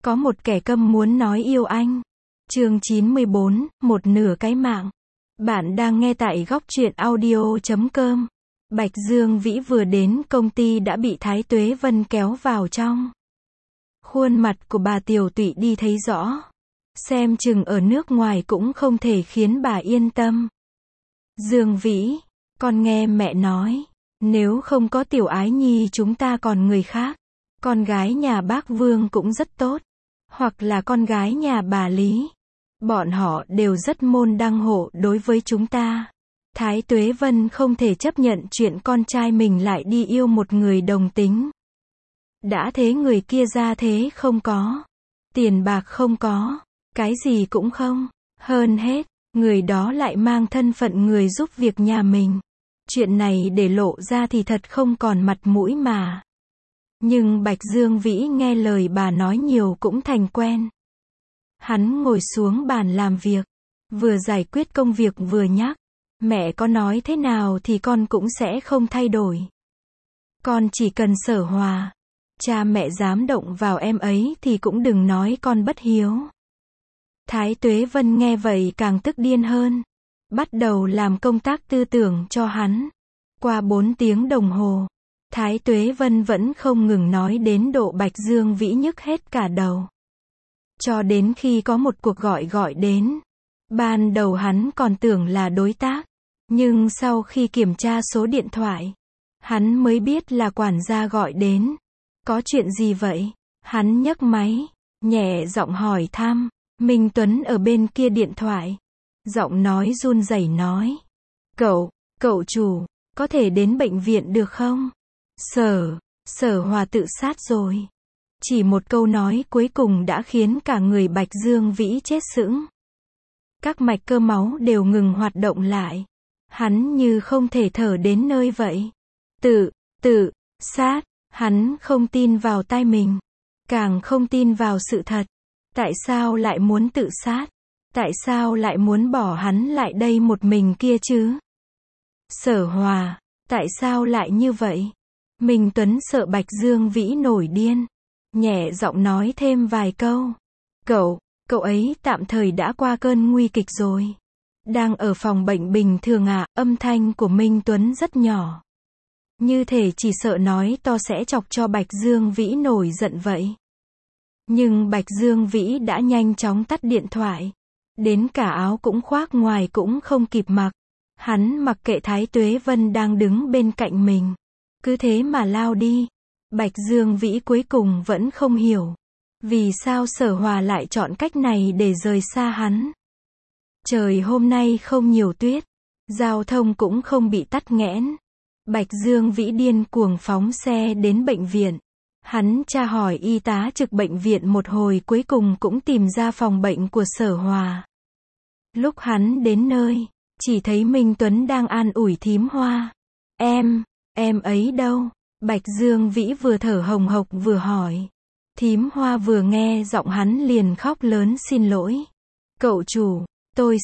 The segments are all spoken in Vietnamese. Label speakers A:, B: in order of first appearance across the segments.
A: Có một kẻ câm muốn nói yêu anh. Chương 94, một nửa cái mạng. Bạn đang nghe tại góc truyện audio.com. Bạch Dương Vĩ vừa đến công ty đã bị Thái Tuế Vân kéo vào trong. Khuôn mặt của bà tiều tụy đi thấy rõ. Xem chừng ở nước ngoài cũng không thể khiến bà yên tâm. Dương Vĩ, con nghe mẹ nói, nếu không có Tiểu Ái Nhi chúng ta còn người khác. Con gái nhà bác Vương cũng rất tốt. Hoặc là con gái nhà bà Lý. Bọn họ đều rất môn đăng hộ đối với chúng ta. Thái Tuế Vân không thể chấp nhận chuyện con trai mình lại đi yêu một người đồng tính. Đã thế người kia ra thế không có. Tiền bạc không có. Cái gì cũng không. Hơn hết, người đó lại mang thân phận người giúp việc nhà mình. Chuyện này để lộ ra thì thật không còn mặt mũi mà. Nhưng Bạch Dương Vĩ nghe lời bà nói nhiều cũng thành quen. Hắn ngồi xuống bàn làm việc. Vừa giải quyết công việc vừa nhắc. Mẹ có nói thế nào thì con cũng sẽ không thay đổi. Con chỉ cần Sở Hòa. Cha mẹ dám động vào em ấy thì cũng đừng nói con bất hiếu. Thái Tuế Vân nghe vậy càng tức điên hơn. Bắt đầu làm công tác tư tưởng cho hắn. Qua 4 tiếng đồng hồ. Thái Tuế Vân vẫn không ngừng nói đến độ Bạch Dương Vĩ nhức hết cả đầu. Cho đến khi có một cuộc gọi đến. Ban đầu hắn còn tưởng là đối tác. Nhưng sau khi kiểm tra số điện thoại, hắn mới biết là quản gia gọi đến. Có chuyện gì vậy? Hắn nhấc máy, nhẹ giọng hỏi thăm. Minh Tuấn ở bên kia điện thoại. Giọng nói run rẩy nói. Cậu chủ, có thể đến bệnh viện được không? Sở Hòa tự sát rồi. Chỉ một câu nói cuối cùng đã khiến cả người Bạch Dương Vĩ chết sững. Các mạch cơ máu đều ngừng hoạt động lại. Hắn như không thể thở đến nơi vậy. Tự sát, hắn không tin vào tai mình. Càng không tin vào sự thật. Tại sao lại muốn tự sát? Tại sao lại muốn bỏ hắn lại đây một mình kia chứ? Sở Hòa, tại sao lại như vậy? Minh Tuấn sợ Bạch Dương Vĩ nổi điên. Nhẹ giọng nói thêm vài câu. Cậu ấy tạm thời đã qua cơn nguy kịch rồi. Đang ở phòng bệnh bình thường à? Âm thanh của Minh Tuấn rất nhỏ. Như thể chỉ sợ nói to sẽ chọc cho Bạch Dương Vĩ nổi giận vậy. Nhưng Bạch Dương Vĩ đã nhanh chóng tắt điện thoại. Đến cả áo cũng khoác ngoài cũng không kịp mặc. Hắn mặc kệ Thái Tuế Vân đang đứng bên cạnh mình. Cứ thế mà lao đi. Bạch Dương Vĩ cuối cùng vẫn không hiểu. Vì sao Sở Hòa lại chọn cách này để rời xa hắn. Trời hôm nay không nhiều tuyết. Giao thông cũng không bị tắc nghẽn. Bạch Dương Vĩ điên cuồng phóng xe đến bệnh viện. Hắn tra hỏi y tá trực bệnh viện một hồi cuối cùng cũng tìm ra phòng bệnh của Sở Hòa. Lúc hắn đến nơi, chỉ thấy Minh Tuấn đang an ủi thím Hoa. Em ấy đâu? Bạch Dương Vĩ vừa thở hồng hộc vừa hỏi. Thím Hoa vừa nghe giọng hắn liền khóc lớn xin lỗi. Cậu chủ, tôi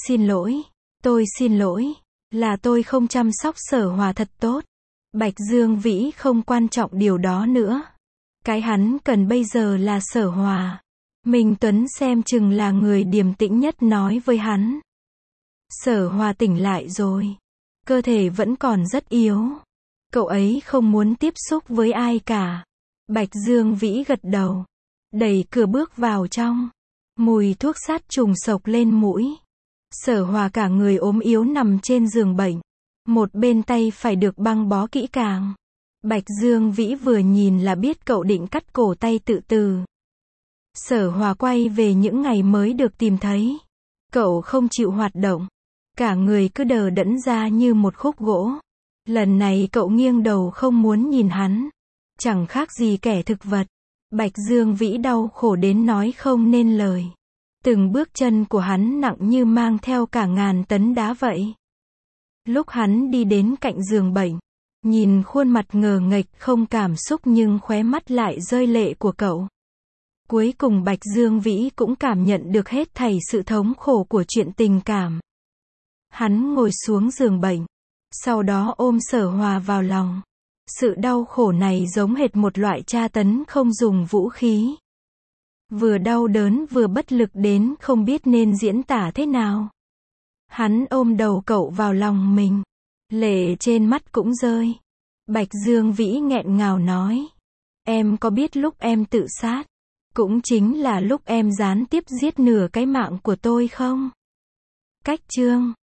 A: xin lỗi, là tôi không chăm sóc Sở Hòa thật tốt. Bạch Dương Vĩ không quan trọng điều đó nữa. Cái hắn cần bây giờ là Sở Hòa. Minh Tuấn xem chừng là người điềm tĩnh nhất nói với hắn. Sở Hòa tỉnh lại rồi. Cơ thể vẫn còn rất yếu. Cậu ấy không muốn tiếp xúc với ai cả. Bạch Dương Vĩ gật đầu. Đẩy cửa bước vào trong. Mùi thuốc sát trùng sộc lên mũi. Sở Hòa cả người ốm yếu nằm trên giường bệnh. Một bên tay phải được băng bó kỹ càng. Bạch Dương Vĩ vừa nhìn là biết cậu định cắt cổ tay tự tử. Sở Hòa quay về những ngày mới được tìm thấy. Cậu không chịu hoạt động. Cả người cứ đờ đẫn ra như một khúc gỗ. Lần này cậu nghiêng đầu không muốn nhìn hắn. Chẳng khác gì kẻ thực vật. Bạch Dương Vĩ đau khổ đến nói không nên lời. Từng bước chân của hắn nặng như mang theo cả ngàn tấn đá vậy. Lúc hắn đi đến cạnh giường bệnh, nhìn khuôn mặt ngờ nghệch không cảm xúc nhưng khóe mắt lại rơi lệ của cậu. Cuối cùng Bạch Dương Vĩ cũng cảm nhận được hết thảy sự thống khổ của chuyện tình cảm. Hắn ngồi xuống giường bệnh, sau đó ôm Sở Hòa vào lòng. Sự đau khổ này giống hệt một loại tra tấn không dùng vũ khí. vừa đau đớn vừa bất lực đến không biết nên diễn tả thế nào. Hắn ôm đầu cậu vào lòng mình. Lệ trên mắt cũng rơi. Bạch Dương Vĩ nghẹn ngào nói. Em có biết lúc em tự sát, cũng chính là lúc em gián tiếp giết nửa cái mạng của tôi không? Cách chương